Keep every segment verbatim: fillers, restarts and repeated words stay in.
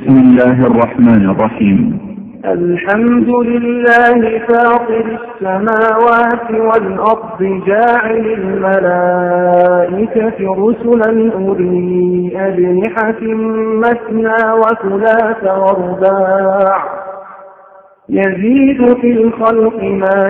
بسم الله الرحمن الرحيم. الحمد لله فاطر السماوات والأرض جاعل الملائكة رسلا أولي أجنحة مثنى وثلاث ورباع يزيد في الخلق ما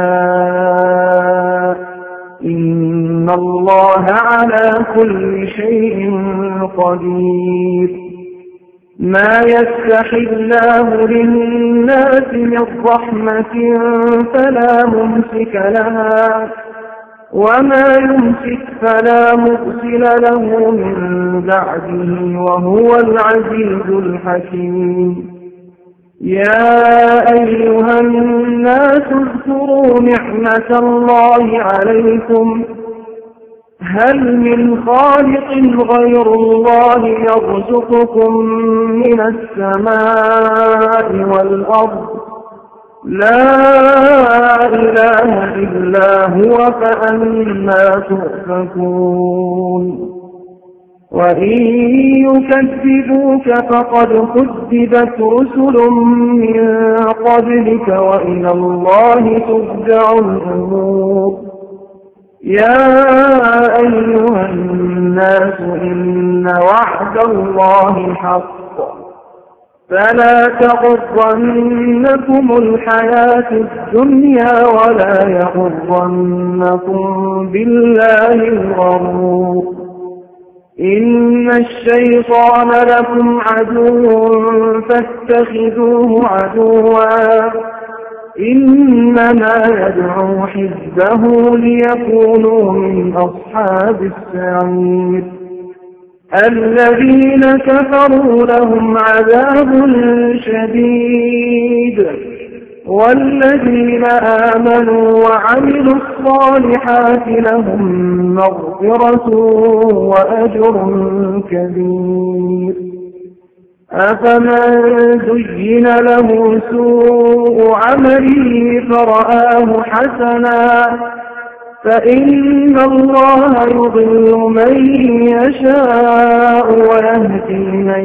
يشاء إن الله على كل شيء قدير. ما يفتح الله للناس من رحمة فلا ممسك لها وما يمسك فلا مرسل له من بعده وهو العزيز الحكيم. يا أيها الناس اذكروا نعمة الله عليكم هل من خالق غير الله يرزقكم من السماء والأرض لا إله إلا هو فأنى تؤفكون. وإن يكذبوك فقد كذبت رسل من قبلك وإلى الله ترجع الأمور. يا أيها الناس إن وعد الله حق فلا تغرنكم الحياة الدنيا ولا يغرنكم بالله الغرور. إن الشيطان لكم عدو فاتخذوه عدوا إنما يدعو حزبه ليكونوا من أصحاب السعير. الذين كفروا لهم عذاب شديد والذين آمنوا وعملوا الصالحات لهم مغفرة وأجر كبير. أفمن زين له سوء عمله فرآه حسنا فإن الله يضل من يشاء ويهدي من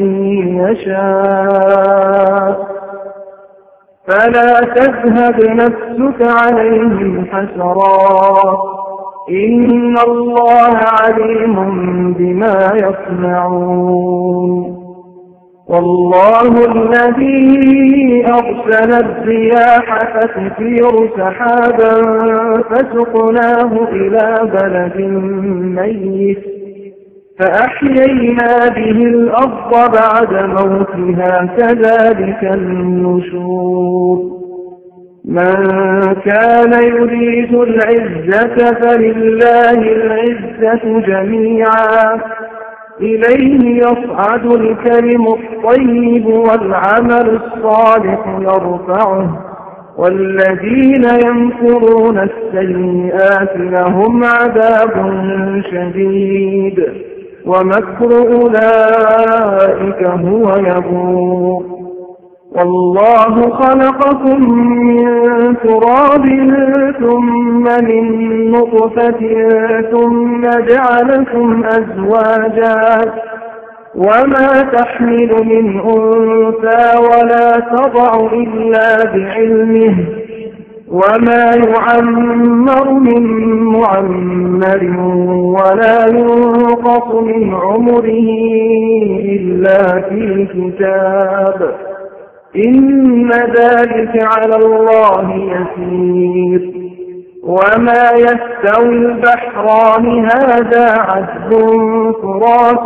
يشاء فلا تذهب نفسك عليهم حسرات إن الله عليم بما يصنعون. والله الذي أرسل الرياح فتثير سحابا فسقناه إلى بلد ميت فأحيينا به الأرض بعد موتها كذلك النشور. من كان يريد العزة فلله العزة جميعا إليه يصعد الكلم الطيب والعمل الصالح يرفعه والذين يمكرون السيئات لهم عذاب شديد ومكر أولئك هو يبور. والله خلقكم من تراب ثم من نطفة ثم جعلكم أزواجا وما تحمل من أنثى ولا تضع إلا بعلمه وما يعمر من معمر ولا ينقص من عمره إلا في كتاب إن ذلك على الله يسير. وما يستوي البحران هذا عذب فرات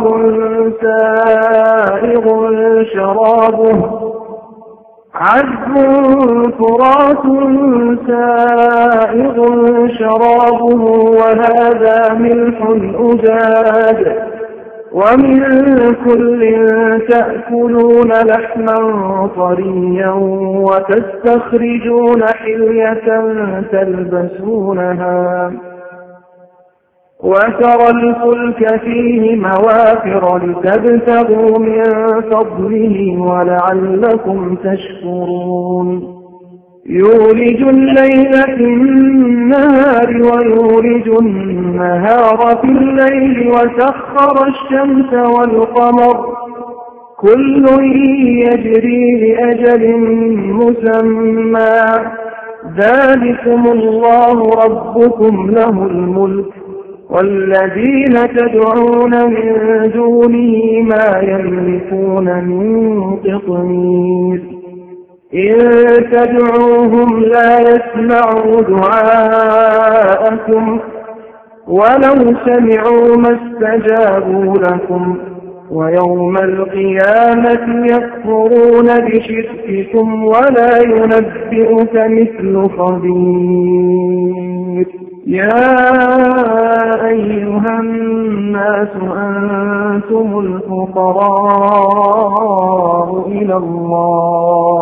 سائغ شرابه عذب فرات سائغ شرابه وهذا ملح أجاج ومن كل تأكلون لحما طريا وتستخرجون حلية تلبسونها وترى الفلك فيه مواخر لتبتغوا من فضله ولعلكم تشكرون. يولج الليل في النهار ويولج النهار في الليل وسخر الشمس والقمر كل يجري لأجل مسمى ذلكم الله ربكم له الملك والذين تدعون من دونه ما يملكون من قطمير إن تدعوهم لا يسمعوا دعاءكم ولو سمعوا ما استجابوا لكم ويوم القيامة يكفرون بشرككم ولا ينبئك مثل خبير يا أيها الناس أنتم الفقراء إلى الله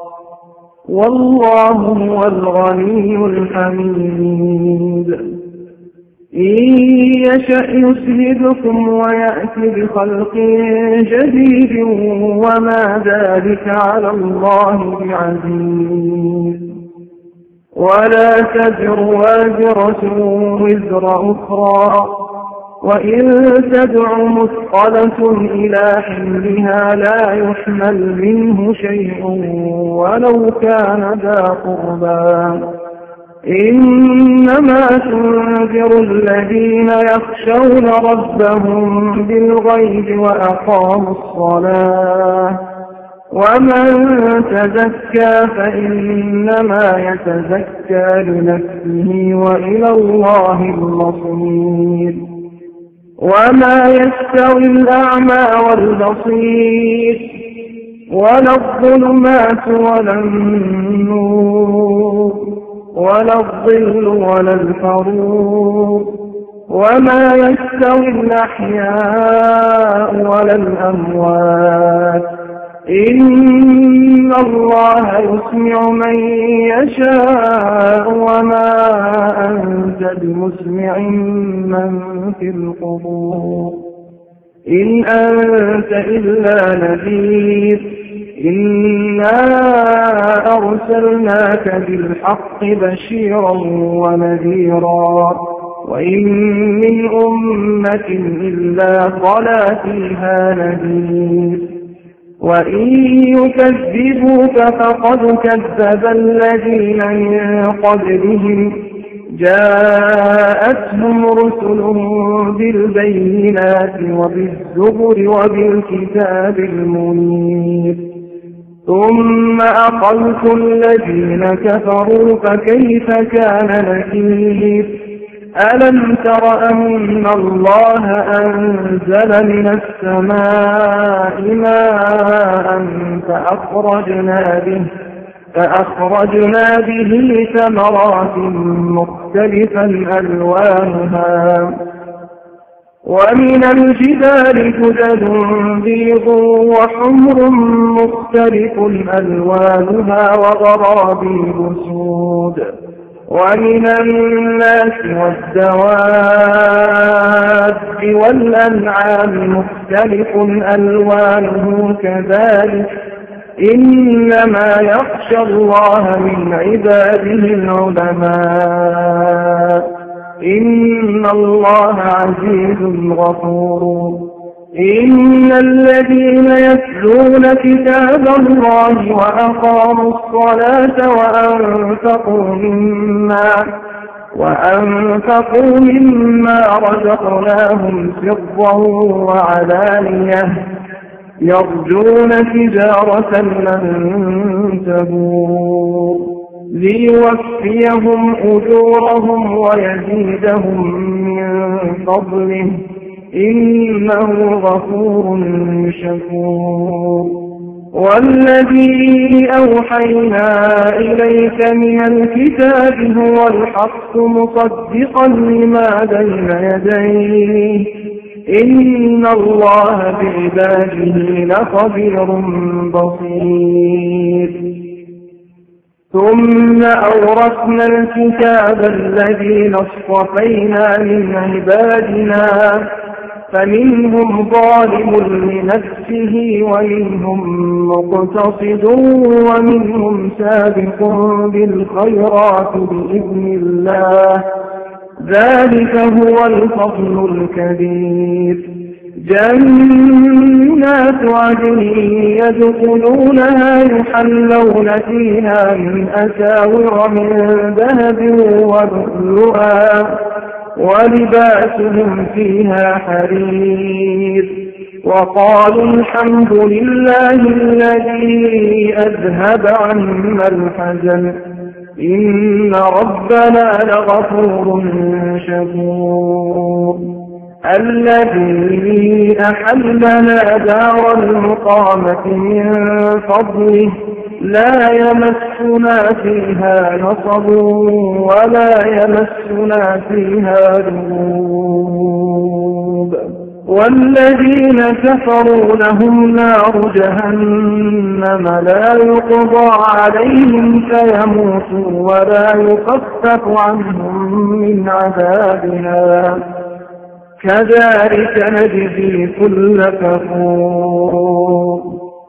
والله هو الغني الحميد إن يشأ يسهدكم ويأتي بخلق جديد وما ذلك على الله بعزيز ولا تزر وازرة وزر أخرى وإن تدع مثقلة إلى حملها لا يحمل منه شيء ولو كان ذا قربى إنما تنذر الذين يخشون ربهم بالغيب وأقاموا الصلاة ومن تزكى فإنما يتزكى لنفسه وإلى الله المصير وما يستوي الأعمى والبصير ولا الظلمات ولا النور ولا الظل ولا الحرور وما يستوي الأحياء ولا الأموات إن الله يسمع من يشاء وما أنت بمسمع من في القبور إن أنت إلا نذير إنا أرسلناك بالحق بشيرا ونذيرا وإن من أمة إلا خلا فيها نذير وإن يكذبوك فقد كذب الذين من قبلهم جاءتهم رسلهم بالبينات وبالزبر وبالكتاب المنير ثم أخذت الذين كفروا فكيف كان نكير ألم تر أن الله أنزل من السماء ماء فأخرجنا به فأخرجنا به ثمرات مختلفا ألوانها ومن الجبال جدد بيض وحمر مختلف ألوانها وغرابيب سود ومن الناس والدواب والأنعام مختلف ألوانه كذلك إنما يخشى الله من عباده العلماء إن الله عزيز غفور إن الذين يتلون كتاب الله وأقاموا الصلاة وأنفقوا مما وأنفقوا مما رزقناهم سرا وعلانية يرجون تجارة لن تبور ليوفيهم أجورهم ويزيدهم من فضله إنه غفور شكور والذي أوحينا إليك من الكتاب هو الحق مصدقا لما بين يديه إن الله بعباده لخبير بصير ثم أورثنا الكتاب الذين اصطفينا من عبادنا فمنهم ظالم لنفسه ومنهم مقتصد ومنهم سابق بالخيرات بإذن الله ذلك هو الفضل الكبير جنات عدن يدخلونها يحلون فيها من أساور من ذهب ولؤلؤا ولباسهم فيها حرير وقالوا الحمد لله الذي أذهب عنا الحزن إن ربنا لغفور شكور الذي أحلنا دار المقامة من فضله لا يمسنا فيها نصب ولا يمسنا فيها لغوب والذين كفروا لهم نار جهنم لا يقضى عليهم فيموتوا ولا يخفف عنهم من عذابها كذلك نجزي كل كفور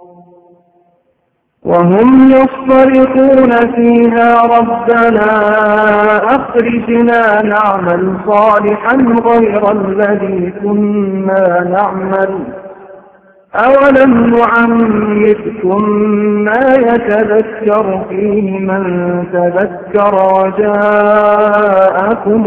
وهم يصطرخون فيها ربنا أخرجنا نعمل صالحا غير الذي كنا نعمل أولم نعمركم ما يتذكر فيه من تذكر وجاءكم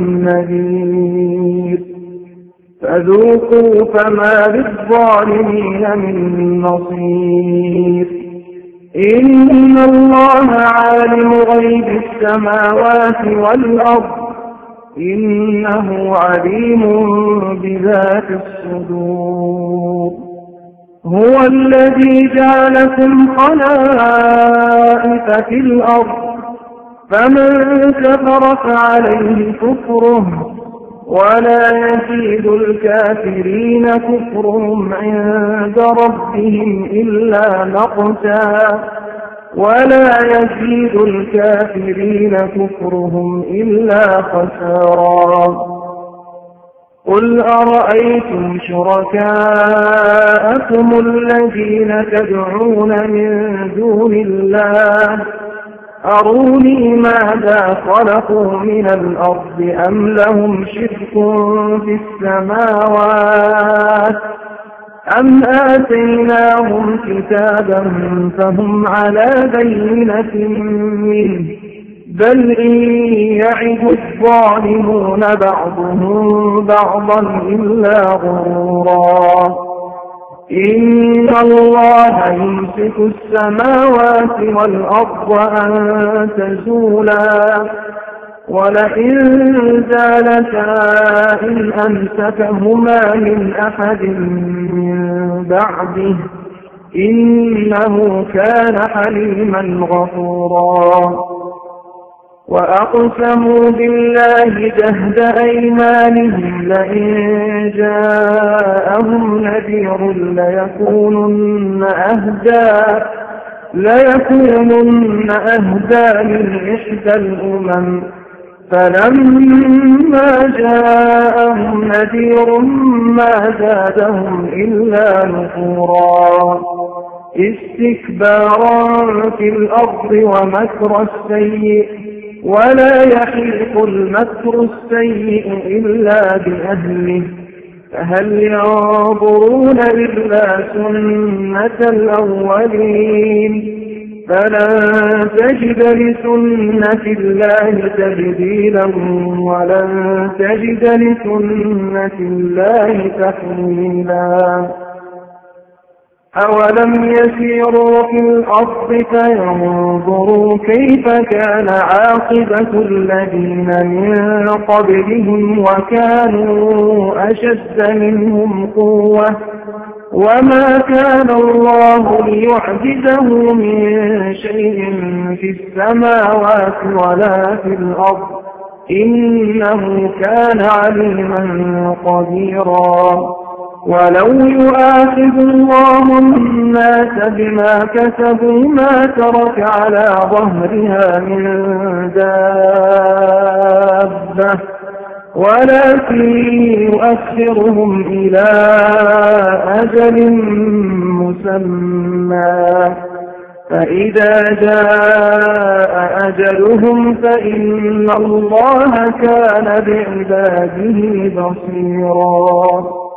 النذير فذوقوا فما للظالمين من نصير إن الله عالم غيب السماوات والأرض إنه عليم بذات الصدور هو الذي جعلكم خلائف في الأرض فمن كفر فعليه كفره ولا يزيد الكافرين كفرهم عند ربهم إلا مقتا ولا يزيد الكافرين كفرهم إلا خسارا قل أرأيتم شركاءكم الذين تدعون من دون الله أروني ماذا خلقوا من الأرض أم لهم شرك في السماوات أم آتيناهم كتابا فهم على بينة منه بل إن يعد الظالمون بعضهم بعضا إلا غرورا إن الله يمسك السماوات والأرض أن تزولا ولئن زالتا إن أمسكهما من أحد من بعده إنه كان حليما غفورا وأقسموا بالله جهد أيمانهم لئن جاءهم نذير ليكونن أهدى ليكونن أهدى من إحدى الأمم فلما جاءهم نذير ما زادهم إلا نفورا استكبارا في الأرض ومكر السيء ولا يحيق المكر السيء إلا بأهله فهل ينظرون إلا سنة الأولين فلن تجد لسنة الله تبديلا ولن تجد لسنة الله تحويلا أولم يسيروا في الأرض فينظروا كيف كان عاقبة الذين من قبلهم وكانوا أشد منهم قوة وما كان الله ليعجزه من شيء في السماوات ولا في الأرض إنه كان عليما قديرا ولو يؤاخذ الله الناس بما كسبوا ما ترك على ظهرها من دابة ولكن يؤخرهم إلى أجل مسمى فإذا جاء أجلهم فإن الله كان بعباده بصيرا